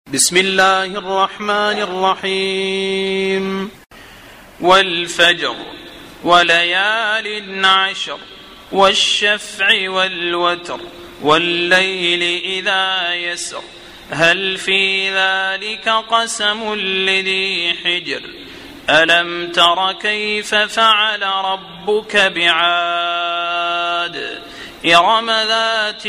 بسم الله الرحمن الرحيم. والفجر وليال عشر والشفع والوتر والليل إذا يسر هل في ذلك قسم لذي حجر ألم تر كيف فعل ربك بعاد إرم ذات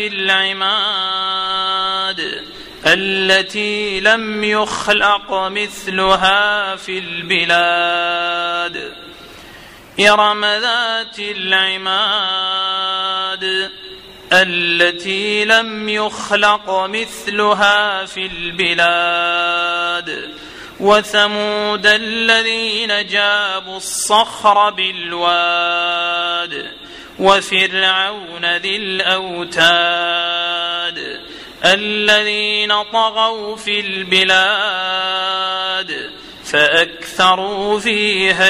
العماد التي لم يخلق مثلها في البلاد إرم ذات العماد التي لم يخلق مثلها في البلاد وثمود الذين جابوا الصخر بالواد وفرعون ذي الأوتاد الذين طغوا في البلاد فأكثروا فيها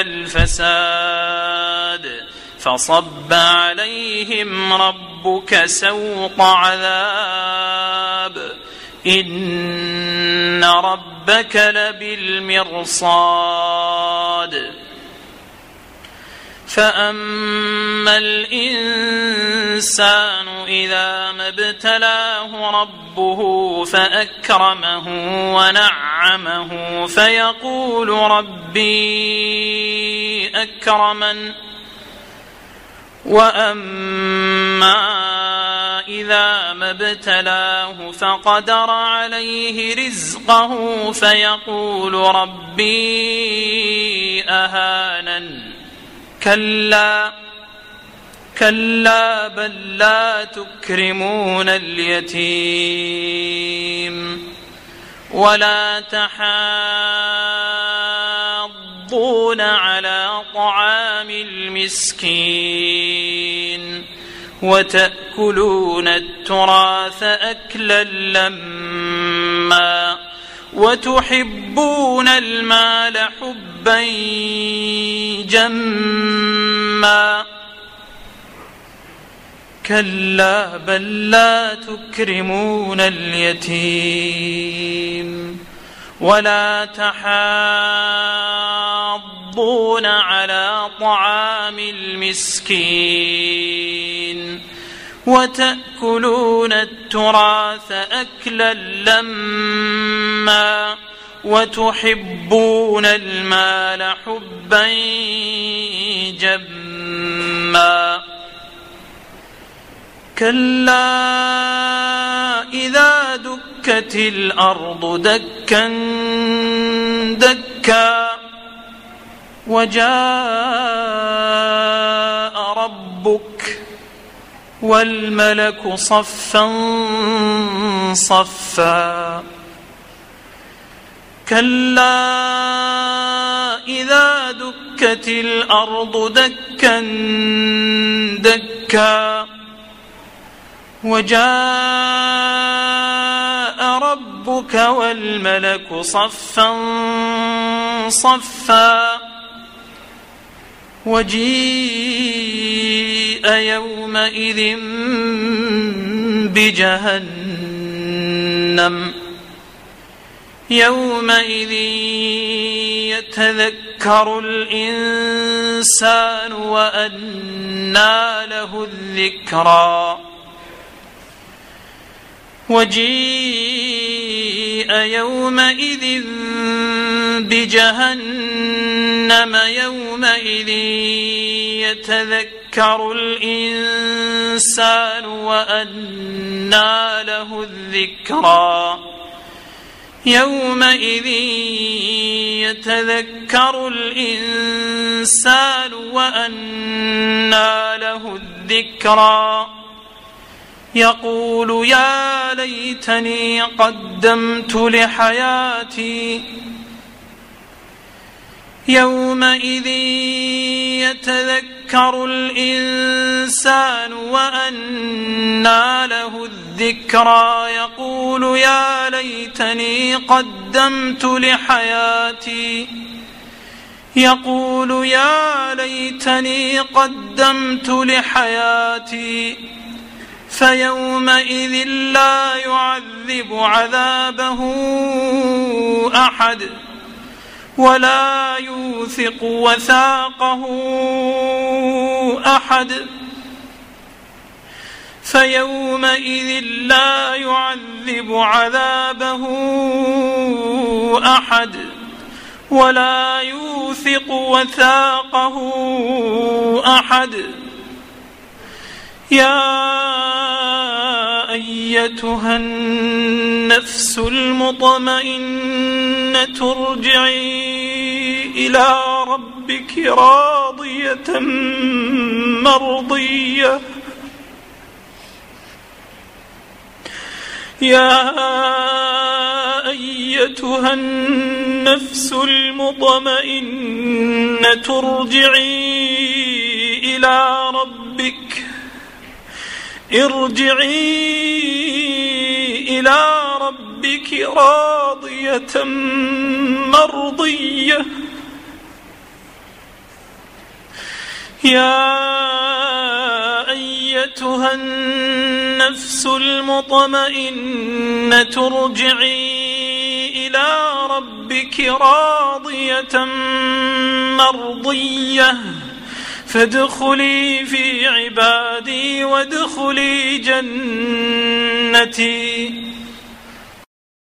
الفساد فصب عليهم ربك سوط عذاب إن ربك لبالمرصاد فأما الإنسان إذا ما ابتلاه ربه فأكرمه ونعمه فيقول ربي أكرمن وأما إذا ما ابتلاه فقدر عليه رزقه فيقول ربي أهانن كلا بل لا تكرمون اليتيم ولا تحاضون على طعام المسكين وتأكلون التراث أكلا لما وتحبون المال حبا جما كلا بل لا تكرمون اليتيم ولا تحاضون على طعام المسكين وتأكلون التراث أكلا لما وتحبون المال حبا جما كلا إذا دكت الأرض دكا دكا وجاء ربك والملك صفا صفا كلا إذا دكت الأرض دكا دكا وجاء ربك والملك صفا صفا وجيء يومئذ بجهنم يومئذ يتذكر الإنسان وأنى له الذكرى وجيء يومئذ بجهنم يومئذ يتذكر الإنسان وأنى له الذكرى يومئذ يتذكر الإنسان وأنى له الذكرى يقول يا ليتني قدمت لحياتي يومئذ يتذكر الإنسان وأنى له الذكرى يقول يا ليتني قدمت لحياتي يقول يا ليتني قدمت لحياتي فيومئذ لا يعذب عذابه أحد ولا يوثق وثاقه أحد فيومئذ لا يعذب عذابه أحد ولا يوثق وثاقه أحد. يا أيتها النفس المطمئنة ارجعي إلى ربك راضية مرضية. يا أيتها النفس المطمئنة ارجعي إلى ربك راضية مرضية. يا أيتها النفس المطمئنة ارجعي إلى ربك راضية مرضية فادخلي في عبادي وادخلي جنتي.